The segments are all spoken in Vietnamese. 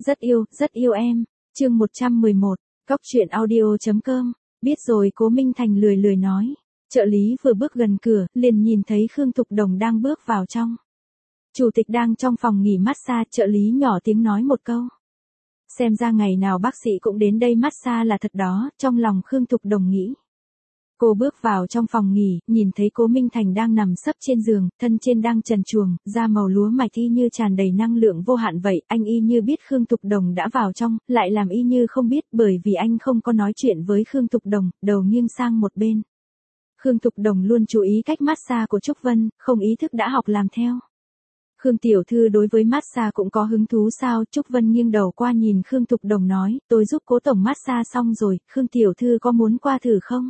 Rất yêu em. Chương 111, Cóc truyện audio.com. Biết rồi, Cố Minh Thành lười lười nói. Trợ lý vừa bước gần cửa, liền nhìn thấy Khương Thục Đồng đang bước vào trong. Chủ tịch đang trong phòng nghỉ massage, trợ lý nhỏ tiếng nói một câu. Xem ra ngày nào bác sĩ cũng đến đây massage là thật đó, trong lòng Khương Thục Đồng nghĩ. Cô bước vào trong phòng nghỉ, nhìn thấy Cố Minh Thành đang nằm sấp trên giường, thân trên đang trần truồng, da màu lúa mạch y như tràn đầy năng lượng vô hạn vậy. Anh y như biết Khương Thục Đồng đã vào trong, lại làm y như không biết, bởi vì anh không có nói chuyện với Khương Thục Đồng, đầu nghiêng sang một bên. Khương Thục Đồng luôn chú ý cách massage của Trúc Vân, không ý thức đã học làm theo. Khương tiểu thư đối với massage cũng có hứng thú sao? Trúc Vân nghiêng đầu qua nhìn Khương Thục Đồng nói, tôi giúp Cố tổng massage xong rồi, Khương tiểu thư có muốn qua thử không?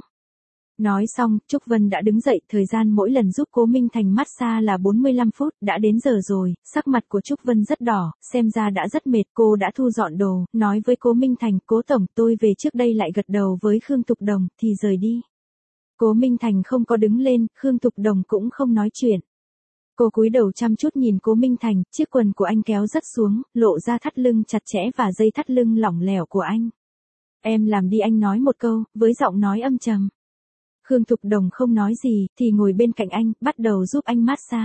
Nói xong, Trúc Vân đã đứng dậy, thời gian mỗi lần giúp Cố Minh Thành massage là 45 phút, đã đến giờ rồi. Sắc mặt của Trúc Vân rất đỏ, xem ra đã rất mệt. Cô đã thu dọn đồ, nói với Cố Minh Thành, Cố tổng, tôi về trước đây, lại gật đầu với Khương Thục Đồng, thì rời đi. Cố Minh Thành không có đứng lên, Khương Thục Đồng cũng không nói chuyện. Cô cúi đầu chăm chút nhìn Cố Minh Thành, chiếc quần của anh kéo rất xuống, lộ ra thắt lưng chặt chẽ và dây thắt lưng lỏng lẻo của anh. Em làm đi, anh nói một câu, với giọng nói âm trầm. Khương Thục Đồng không nói gì, thì ngồi bên cạnh anh, bắt đầu giúp anh massage.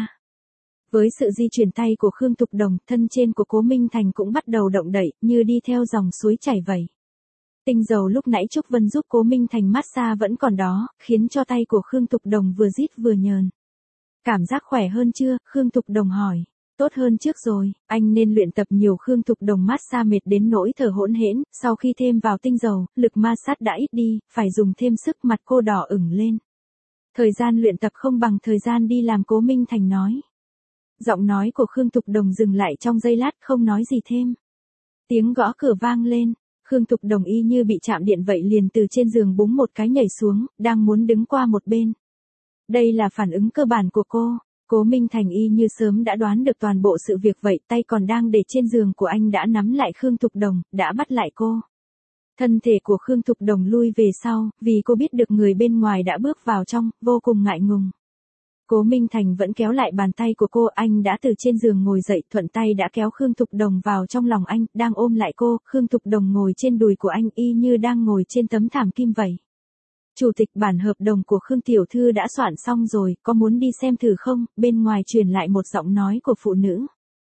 Với sự di chuyển tay của Khương Thục Đồng, thân trên của Cố Minh Thành cũng bắt đầu động đậy, như đi theo dòng suối chảy vậy. Tinh dầu lúc nãy Trúc Vân giúp Cố Minh Thành massage vẫn còn đó, khiến cho tay của Khương Thục Đồng vừa rít vừa nhờn. Cảm giác khỏe hơn chưa? Khương Thục Đồng hỏi. Tốt hơn trước rồi, anh nên luyện tập nhiều. Khương Thục Đồng massage mệt đến nỗi thở hỗn hển, sau khi thêm vào tinh dầu, lực massage đã ít đi, phải dùng thêm sức. Mặt cô đỏ ửng lên. Thời gian luyện tập không bằng thời gian đi làm, Cố Minh Thành nói. Giọng nói của Khương Thục Đồng dừng lại trong giây lát, không nói gì thêm. Tiếng gõ cửa vang lên, Khương Thục Đồng y như bị chạm điện vậy, liền từ trên giường búng một cái nhảy xuống, đang muốn đứng qua một bên. Đây là phản ứng cơ bản của cô. Cố Minh Thành y như sớm đã đoán được toàn bộ sự việc vậy, tay còn đang để trên giường của anh đã nắm lại Khương Thục Đồng, đã bắt lại cô. Thân thể của Khương Thục Đồng lui về sau, vì cô biết được người bên ngoài đã bước vào trong, vô cùng ngại ngùng. Cố Minh Thành vẫn kéo lại bàn tay của cô, anh đã từ trên giường ngồi dậy, thuận tay đã kéo Khương Thục Đồng vào trong lòng anh, đang ôm lại cô. Khương Thục Đồng ngồi trên đùi của anh y như đang ngồi trên tấm thảm kim vậy. Chủ tịch, bản hợp đồng của Khương tiểu thư đã soạn xong rồi, có muốn đi xem thử không? Bên ngoài truyền lại một giọng nói của phụ nữ.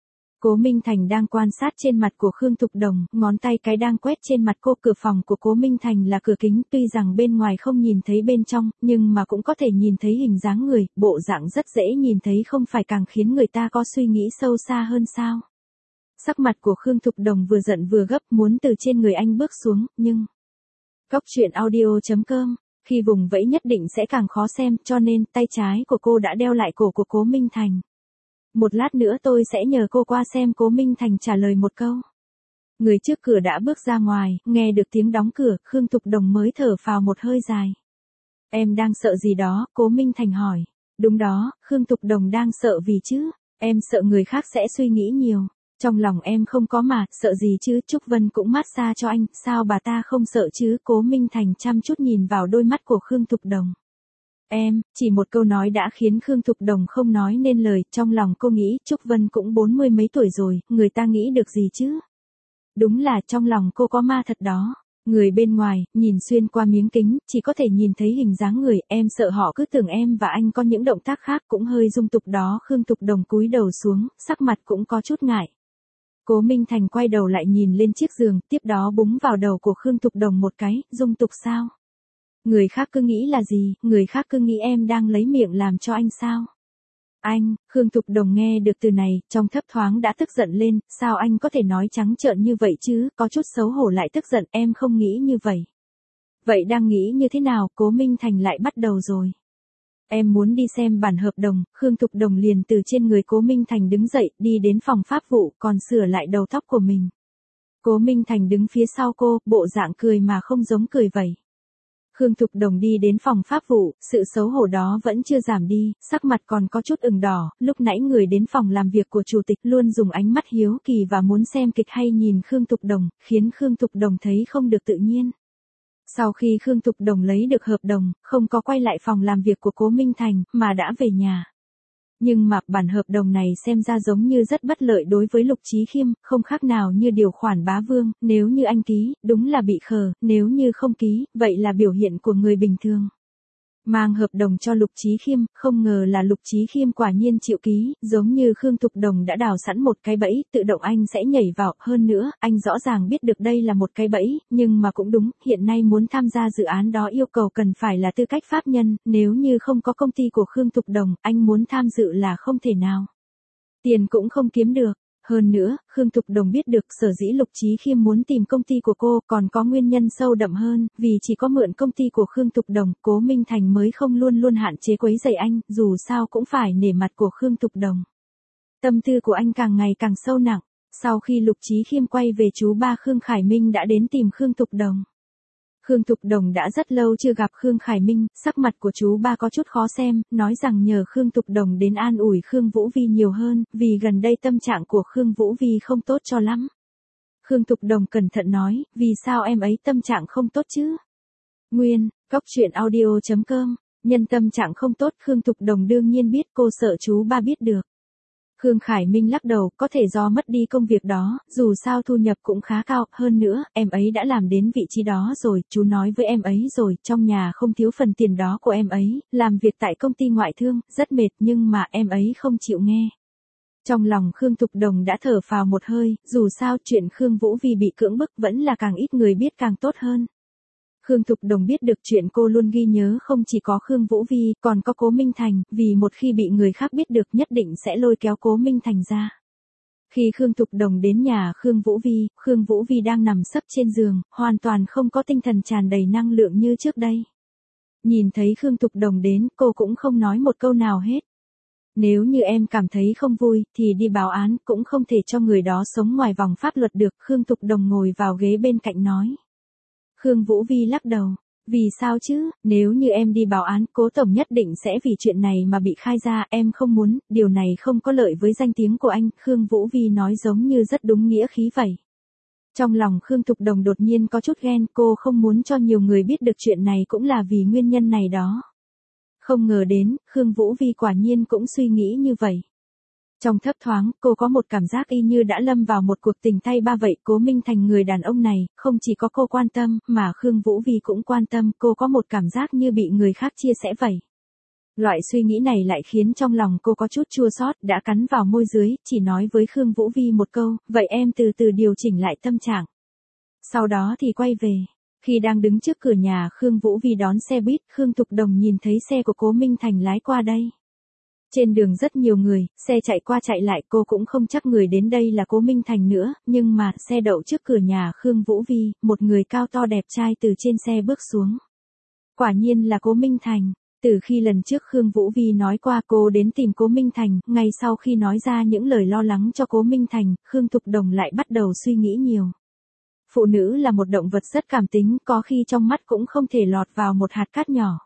Cố Minh Thành đang quan sát trên mặt của Khương Thục Đồng, ngón tay cái đang quét trên mặt cô. Cửa phòng của Cố Minh Thành là cửa kính, tuy rằng bên ngoài không nhìn thấy bên trong, nhưng mà cũng có thể nhìn thấy hình dáng người, bộ dạng rất dễ nhìn thấy, không phải càng khiến người ta có suy nghĩ sâu xa hơn sao? Sắc mặt của Khương Thục Đồng vừa giận vừa gấp, muốn từ trên người anh bước xuống, nhưng... Cóc truyện audio.com. Khi vùng vẫy nhất định sẽ càng khó xem, cho nên tay trái của cô đã đeo lại cổ của Cố Minh Thành. Một lát nữa tôi sẽ nhờ cô qua xem. Cố Minh Thành trả lời một câu. Người trước cửa đã bước ra ngoài, nghe được tiếng đóng cửa, Khương Thục Đồng mới thở phào một hơi dài. Em đang sợ gì đó? Cố Minh Thành hỏi. Đúng đó, Khương Thục Đồng đang sợ vì chứ. Em sợ người khác sẽ suy nghĩ nhiều. Trong lòng em không có mà, sợ gì chứ? Trúc Vân cũng massage cho anh, sao bà ta không sợ chứ? Cố Minh Thành chăm chút nhìn vào đôi mắt của Khương Thục Đồng. Em, chỉ một câu nói đã khiến Khương Thục Đồng không nói nên lời. Trong lòng cô nghĩ, Trúc Vân cũng 40 mấy tuổi rồi, người ta nghĩ được gì chứ? Đúng là trong lòng cô có ma thật đó. Người bên ngoài, nhìn xuyên qua miếng kính, chỉ có thể nhìn thấy hình dáng người. Em sợ họ cứ tưởng em và anh có những động tác khác, cũng hơi dung tục đó. Khương Thục Đồng cúi đầu xuống, sắc mặt cũng có chút ngại. Cố Minh Thành quay đầu lại nhìn lên chiếc giường, tiếp đó búng vào đầu của Khương Thục Đồng một cái. Dung tục sao? Người khác cứ nghĩ là gì? Người khác cứ nghĩ em đang lấy miệng làm cho anh sao? Anh, Khương Thục Đồng nghe được từ này, trong thấp thoáng đã tức giận lên. Sao anh có thể nói trắng trợn như vậy chứ? Có chút xấu hổ lại tức giận. Em không nghĩ như vậy. Vậy đang nghĩ như thế nào? Cố Minh Thành lại bắt đầu rồi. Em muốn đi xem bản hợp đồng. Khương Thục Đồng liền từ trên người Cố Minh Thành đứng dậy, đi đến phòng pháp vụ, còn sửa lại đầu tóc của mình. Cố Minh Thành đứng phía sau cô, bộ dạng cười mà không giống cười vậy. Khương Thục Đồng đi đến phòng pháp vụ, sự xấu hổ đó vẫn chưa giảm đi, sắc mặt còn có chút ửng đỏ. Lúc nãy người đến phòng làm việc của chủ tịch luôn dùng ánh mắt hiếu kỳ và muốn xem kịch hay nhìn Khương Thục Đồng, khiến Khương Thục Đồng thấy không được tự nhiên. Sau khi Khương Thục Đồng lấy được hợp đồng, không có quay lại phòng làm việc của Cố Minh Thành, mà đã về nhà. Nhưng mà bản hợp đồng này xem ra giống như rất bất lợi đối với Lục Chí Khiêm, không khác nào như điều khoản bá vương, nếu như anh ký, đúng là bị khờ, nếu như không ký, vậy là biểu hiện của người bình thường. Mang hợp đồng cho Lục Chí Khiêm, không ngờ là Lục Chí Khiêm quả nhiên chịu ký, giống như Khương Thục Đồng đã đào sẵn một cái bẫy, tự động anh sẽ nhảy vào, hơn nữa, anh rõ ràng biết được đây là một cái bẫy, nhưng mà cũng đúng, hiện nay muốn tham gia dự án đó yêu cầu cần phải là tư cách pháp nhân, nếu như không có công ty của Khương Thục Đồng, anh muốn tham dự là không thể nào. Tiền cũng không kiếm được. Hơn nữa, Khương Thục Đồng biết được sở dĩ Lục Chí Khiêm muốn tìm công ty của cô còn có nguyên nhân sâu đậm hơn, vì chỉ có mượn công ty của Khương Thục Đồng, Cố Minh Thành mới không luôn luôn hạn chế quấy rầy anh, dù sao cũng phải nể mặt của Khương Thục Đồng. Tâm tư của anh càng ngày càng sâu nặng, sau khi Lục Chí Khiêm quay về chú ba Khương Khải Minh đã đến tìm Khương Thục Đồng. Khương Thục Đồng đã rất lâu chưa gặp Khương Khải Minh, sắc mặt của chú ba có chút khó xem, nói rằng nhờ Khương Thục Đồng đến an ủi Khương Vũ Vi nhiều hơn, vì gần đây tâm trạng của Khương Vũ Vi không tốt cho lắm. Khương Thục Đồng cẩn thận nói, vì sao em ấy tâm trạng không tốt chứ? Nguyên, Cóc Truyện Audio.com, nhân tâm trạng không tốt Khương Thục Đồng đương nhiên biết, cô sợ chú ba biết được. Khương Khải Minh lắc đầu, có thể do mất đi công việc đó, dù sao thu nhập cũng khá cao, hơn nữa, em ấy đã làm đến vị trí đó rồi, chú nói với em ấy rồi, trong nhà không thiếu phần tiền đó của em ấy, làm việc tại công ty ngoại thương, rất mệt nhưng mà em ấy không chịu nghe. Trong lòng Khương Thục Đồng đã thở phào một hơi, dù sao chuyện Khương Vũ Vi bị cưỡng bức vẫn là càng ít người biết càng tốt hơn. Khương Thục Đồng biết được chuyện cô luôn ghi nhớ không chỉ có Khương Vũ Vi, còn có Cố Minh Thành, vì một khi bị người khác biết được nhất định sẽ lôi kéo Cố Minh Thành ra. Khi Khương Thục Đồng đến nhà Khương Vũ Vi đang nằm sấp trên giường, hoàn toàn không có tinh thần tràn đầy năng lượng như trước đây. Nhìn thấy Khương Thục Đồng đến, cô cũng không nói một câu nào hết. Nếu như em cảm thấy không vui, thì đi báo án, cũng không thể cho người đó sống ngoài vòng pháp luật được, Khương Thục Đồng ngồi vào ghế bên cạnh nói. Khương Vũ Vi lắc đầu. Vì sao chứ, nếu như em đi báo án, Cố tổng nhất định sẽ vì chuyện này mà bị khai ra, em không muốn, điều này không có lợi với danh tiếng của anh, Khương Vũ Vi nói giống như rất đúng nghĩa khí vậy. Trong lòng Khương Thục Đồng đột nhiên có chút ghen, cô không muốn cho nhiều người biết được chuyện này cũng là vì nguyên nhân này đó. Không ngờ đến, Khương Vũ Vi quả nhiên cũng suy nghĩ như vậy. Trong thấp thoáng, cô có một cảm giác y như đã lâm vào một cuộc tình tay ba vậy. Cố Minh Thành người đàn ông này, không chỉ có cô quan tâm, mà Khương Vũ Vi cũng quan tâm, cô có một cảm giác như bị người khác chia sẻ vậy. Loại suy nghĩ này lại khiến trong lòng cô có chút chua xót, đã cắn vào môi dưới, chỉ nói với Khương Vũ Vi một câu, vậy em từ từ điều chỉnh lại tâm trạng. Sau đó thì quay về. Khi đang đứng trước cửa nhà Khương Vũ Vi đón xe buýt, Khương Thục Đồng nhìn thấy xe của Cố Minh Thành lái qua đây. Trên đường rất nhiều người, xe chạy qua chạy lại, cô cũng không chắc người đến đây là Cố Minh Thành nữa, nhưng mà, xe đậu trước cửa nhà Khương Vũ Vi, một người cao to đẹp trai từ trên xe bước xuống. Quả nhiên là Cố Minh Thành. Từ khi lần trước Khương Vũ Vi nói qua cô đến tìm Cố Minh Thành, ngay sau khi nói ra những lời lo lắng cho Cố Minh Thành, Khương Thục Đồng lại bắt đầu suy nghĩ nhiều. Phụ nữ là một động vật rất cảm tính, có khi trong mắt cũng không thể lọt vào một hạt cát nhỏ.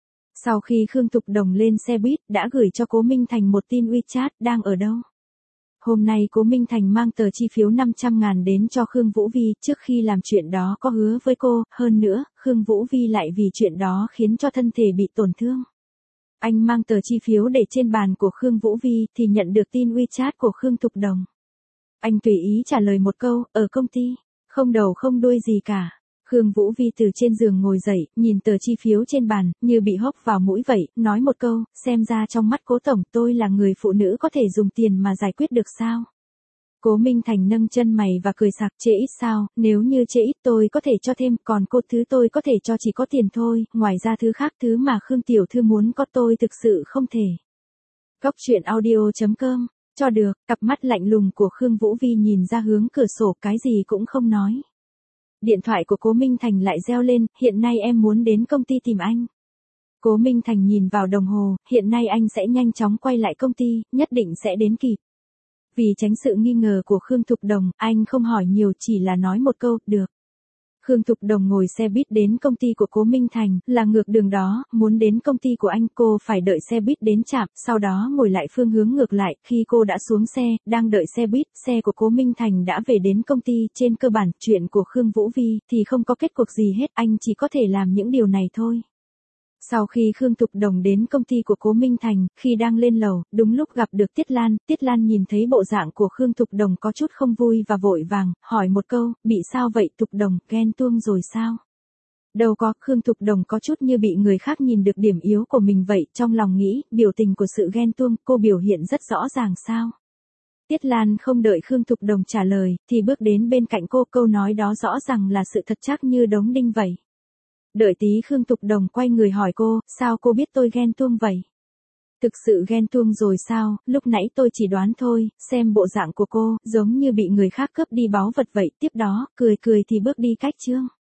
Sau khi Khương Thục Đồng lên xe buýt, đã gửi cho Cố Minh Thành một tin WeChat, đang ở đâu. Hôm nay Cố Minh Thành mang tờ chi phiếu 500.000 đến cho Khương Vũ Vi, trước khi làm chuyện đó có hứa với cô, hơn nữa, Khương Vũ Vi lại vì chuyện đó khiến cho thân thể bị tổn thương. Anh mang tờ chi phiếu để trên bàn của Khương Vũ Vi, thì nhận được tin WeChat của Khương Thục Đồng. Anh tùy ý trả lời một câu, ở công ty, không đầu không đuôi gì cả. Khương Vũ Vi từ trên giường ngồi dậy, nhìn tờ chi phiếu trên bàn, như bị hốc vào mũi vậy, nói một câu, xem ra trong mắt Cố tổng tôi là người phụ nữ có thể dùng tiền mà giải quyết được sao. Cố Minh Thành nâng chân mày và cười sặc, chê ít sao, nếu như chê ít tôi có thể cho thêm, còn cô thứ tôi có thể cho chỉ có tiền thôi, ngoài ra thứ khác thứ mà Khương tiểu thư muốn có tôi thực sự không thể. Cóc Truyện Audio.com, cho được, cặp mắt lạnh lùng của Khương Vũ Vi nhìn ra hướng cửa sổ, cái gì cũng không nói. Điện thoại của Cố Minh Thành lại reo lên, hiện nay em muốn đến công ty tìm anh. Cố Minh Thành nhìn vào đồng hồ, hiện nay anh sẽ nhanh chóng quay lại công ty, nhất định sẽ đến kịp. Vì tránh sự nghi ngờ của Khương Thục Đồng, anh không hỏi nhiều, chỉ là nói một câu, được. Khương Thục Đồng ngồi xe buýt đến công ty của Cố Minh Thành, là ngược đường đó, muốn đến công ty của anh cô phải đợi xe buýt đến trạm, sau đó ngồi lại phương hướng ngược lại, khi cô đã xuống xe, đang đợi xe buýt, xe của Cố Minh Thành đã về đến công ty, trên cơ bản, chuyện của Khương Vũ Vi, thì không có kết cục gì hết, anh chỉ có thể làm những điều này thôi. Sau khi Khương Thục Đồng đến công ty của Cố Minh Thành, khi đang lên lầu, đúng lúc gặp được Tiết Lan nhìn thấy bộ dạng của Khương Thục Đồng có chút không vui và vội vàng, hỏi một câu, bị sao vậy Thục Đồng, ghen tuông rồi sao? Đâu có, Khương Thục Đồng có chút như bị người khác nhìn được điểm yếu của mình vậy, trong lòng nghĩ, biểu tình của sự ghen tuông, cô biểu hiện rất rõ ràng sao? Tiết Lan không đợi Khương Thục Đồng trả lời, thì bước đến bên cạnh cô, câu nói đó rõ ràng là sự thật chắc như đống đinh vậy. Đợi tí Khương Thục Đồng quay người hỏi cô, sao cô biết tôi ghen tuông vậy? Thực sự ghen tuông rồi sao, lúc nãy tôi chỉ đoán thôi, xem bộ dạng của cô, giống như bị người khác cướp đi báu vật vậy, tiếp đó, cười cười thì bước đi cách chương.